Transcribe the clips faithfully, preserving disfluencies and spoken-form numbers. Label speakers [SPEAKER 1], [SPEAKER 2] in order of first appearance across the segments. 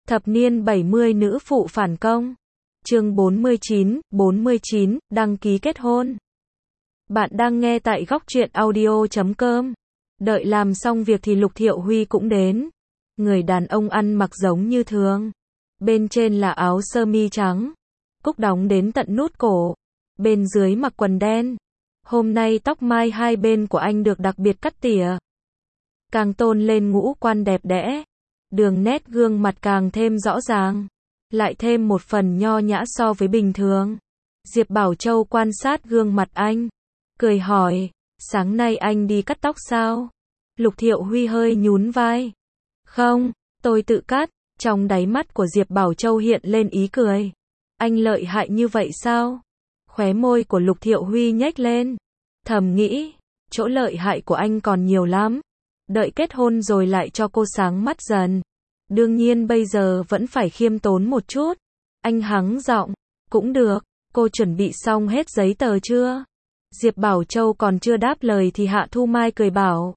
[SPEAKER 1] Thập niên bảy mươi nữ phụ phản công. Chương bốn mươi chín, bốn mươi chín, đăng ký kết hôn. Bạn đang nghe tại góc truyện audio chấm com. Đợi làm xong việc thì Lục Thiệu Huy cũng đến. Người đàn ông ăn mặc giống như thường. Bên trên là áo sơ mi trắng, cúc đóng đến tận nút cổ. Bên dưới mặc quần đen. Hôm nay tóc mai hai bên của anh được đặc biệt cắt tỉa, càng tôn lên ngũ quan đẹp đẽ. Đường nét gương mặt càng thêm rõ ràng, lại thêm một phần nho nhã so với bình thường. Diệp Bảo Châu quan sát gương mặt anh, cười hỏi, sáng nay anh đi cắt tóc sao? Lục Thiệu Huy hơi nhún vai. Không, tôi tự cắt. Trong đáy mắt của Diệp Bảo Châu hiện lên ý cười. Anh lợi hại như vậy sao? Khóe môi của Lục Thiệu Huy nhếch lên. Thầm nghĩ, chỗ lợi hại của anh còn nhiều lắm. Đợi kết hôn rồi lại cho cô sáng mắt dần. Đương nhiên bây giờ vẫn phải khiêm tốn một chút. Anh hắng giọng, cũng được, cô chuẩn bị xong hết giấy tờ chưa? Diệp Bảo Châu còn chưa đáp lời thì Hạ Thu Mai cười bảo.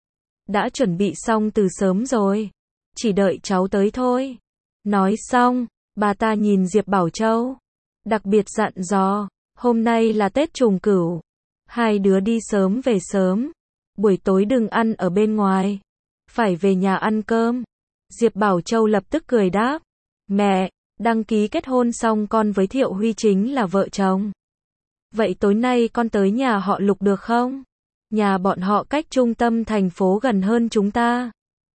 [SPEAKER 1] Đã chuẩn bị xong từ sớm rồi. Chỉ đợi cháu tới thôi. Nói xong, bà ta nhìn Diệp Bảo Châu, đặc biệt dặn dò, hôm nay là Tết Trùng Cửu. Hai đứa đi sớm về sớm. Buổi tối đừng ăn ở bên ngoài. Phải về nhà ăn cơm. Diệp Bảo Châu lập tức cười đáp. Mẹ, đăng ký kết hôn xong con với Thiệu Huy chính là vợ chồng. Vậy tối nay con tới nhà họ Lục được không? Nhà bọn họ cách trung tâm thành phố gần hơn chúng ta.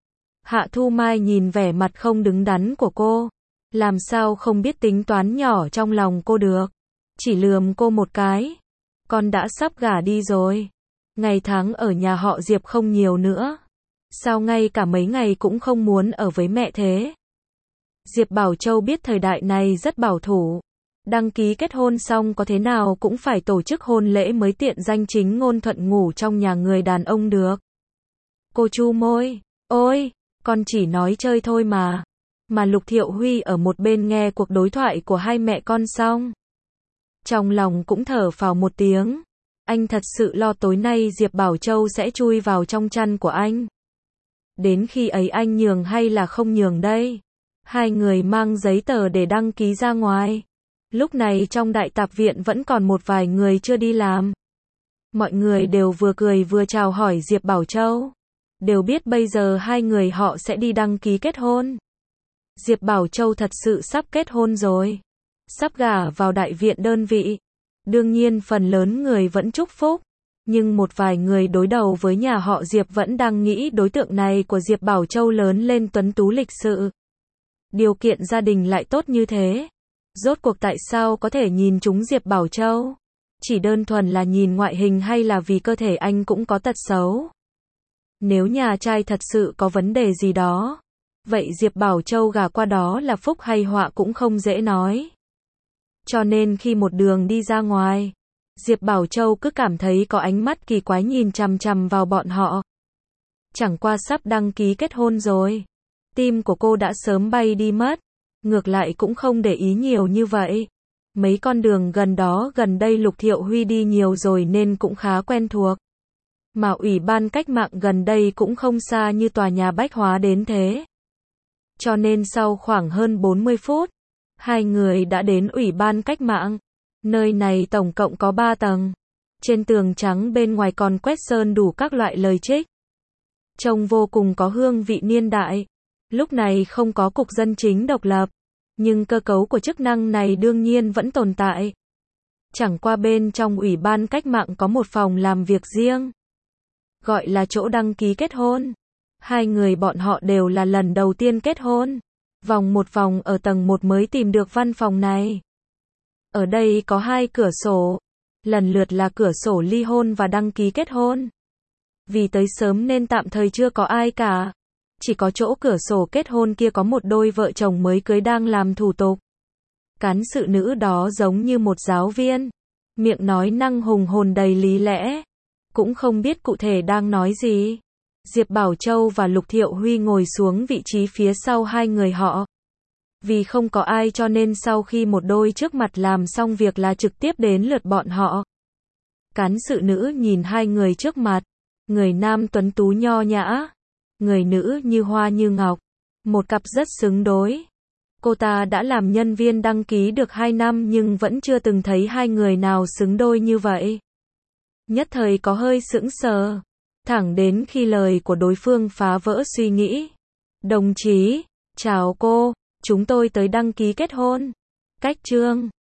[SPEAKER 1] Hạ Thu Mai nhìn vẻ mặt không đứng đắn của cô. Làm sao không biết tính toán nhỏ trong lòng cô được. Chỉ lườm cô một cái. Con đã sắp gả đi rồi. Ngày tháng ở nhà họ Diệp không nhiều nữa. Sao ngay cả mấy ngày cũng không muốn ở với mẹ thế? Diệp Bảo Châu biết thời đại này rất bảo thủ. Đăng ký kết hôn xong có thế nào cũng phải tổ chức hôn lễ mới tiện danh chính ngôn thuận ngủ trong nhà người đàn ông được. Cô chu môi. Ôi, con chỉ nói chơi thôi mà. Mà Lục Thiệu Huy ở một bên nghe cuộc đối thoại của hai mẹ con xong. Trong lòng cũng thở phào một tiếng. Anh thật sự lo tối nay Diệp Bảo Châu sẽ chui vào trong chăn của anh. Đến khi ấy anh nhường hay là không nhường đây? Hai người mang giấy tờ để đăng ký ra ngoài. Lúc này trong đại tạp viện vẫn còn một vài người chưa đi làm. Mọi người đều vừa cười vừa chào hỏi Diệp Bảo Châu. Đều biết bây giờ hai người họ sẽ đi đăng ký kết hôn. Diệp Bảo Châu thật sự sắp kết hôn rồi. Sắp gả vào đại viện đơn vị. Đương nhiên phần lớn người vẫn chúc phúc. Nhưng một vài người đối đầu với nhà họ Diệp vẫn đang nghĩ đối tượng này của Diệp Bảo Châu lớn lên tuấn tú lịch sự. Điều kiện gia đình lại tốt như thế. Rốt cuộc tại sao có thể nhìn trúng Diệp Bảo Châu? Chỉ đơn thuần là nhìn ngoại hình hay là vì cơ thể anh cũng có tật xấu? Nếu nhà trai thật sự có vấn đề gì đó, vậy Diệp Bảo Châu gả qua đó là phúc hay họa cũng không dễ nói. Cho nên khi một đường đi ra ngoài, Diệp Bảo Châu cứ cảm thấy có ánh mắt kỳ quái nhìn chằm chằm vào bọn họ. Chẳng qua sắp đăng ký kết hôn rồi. Tim của cô đã sớm bay đi mất. Ngược lại cũng không để ý nhiều như vậy. Mấy con đường gần đó gần đây Lục Thiệu Huy đi nhiều rồi nên cũng khá quen thuộc. Mà Ủy ban Cách mạng gần đây cũng không xa như tòa nhà Bách Hóa đến thế. Cho nên sau khoảng hơn bốn mươi phút, hai người đã đến Ủy ban Cách mạng. Nơi này tổng cộng có ba tầng. Trên tường trắng bên ngoài còn quét sơn đủ các loại lời trích. Trông vô cùng có hương vị niên đại. Lúc này không có cục dân chính độc lập. Nhưng cơ cấu của chức năng này đương nhiên vẫn tồn tại. Chẳng qua bên trong Ủy ban Cách mạng có một phòng làm việc riêng. Gọi là chỗ đăng ký kết hôn. Hai người bọn họ đều là lần đầu tiên kết hôn. Vòng một vòng ở tầng một mới tìm được văn phòng này. Ở đây có hai cửa sổ. Lần lượt là cửa sổ ly hôn và đăng ký kết hôn. Vì tới sớm nên tạm thời chưa có ai cả. Chỉ có chỗ cửa sổ kết hôn kia có một đôi vợ chồng mới cưới đang làm thủ tục. Cán sự nữ đó giống như một giáo viên. Miệng nói năng hùng hồn đầy lý lẽ. Cũng không biết cụ thể đang nói gì. Diệp Bảo Châu và Lục Thiệu Huy ngồi xuống vị trí phía sau hai người họ. Vì không có ai cho nên sau khi một đôi trước mặt làm xong việc là trực tiếp đến lượt bọn họ. Cán sự nữ nhìn hai người trước mặt. Người nam tuấn tú nho nhã. Người nữ như hoa như ngọc. Một cặp rất xứng đối. Cô ta đã làm nhân viên đăng ký được hai năm nhưng vẫn chưa từng thấy hai người nào xứng đôi như vậy. Nhất thời có hơi sững sờ, thẳng đến khi lời của đối phương phá vỡ suy nghĩ. Đồng chí, chào cô, chúng tôi tới đăng ký kết hôn. Cách chương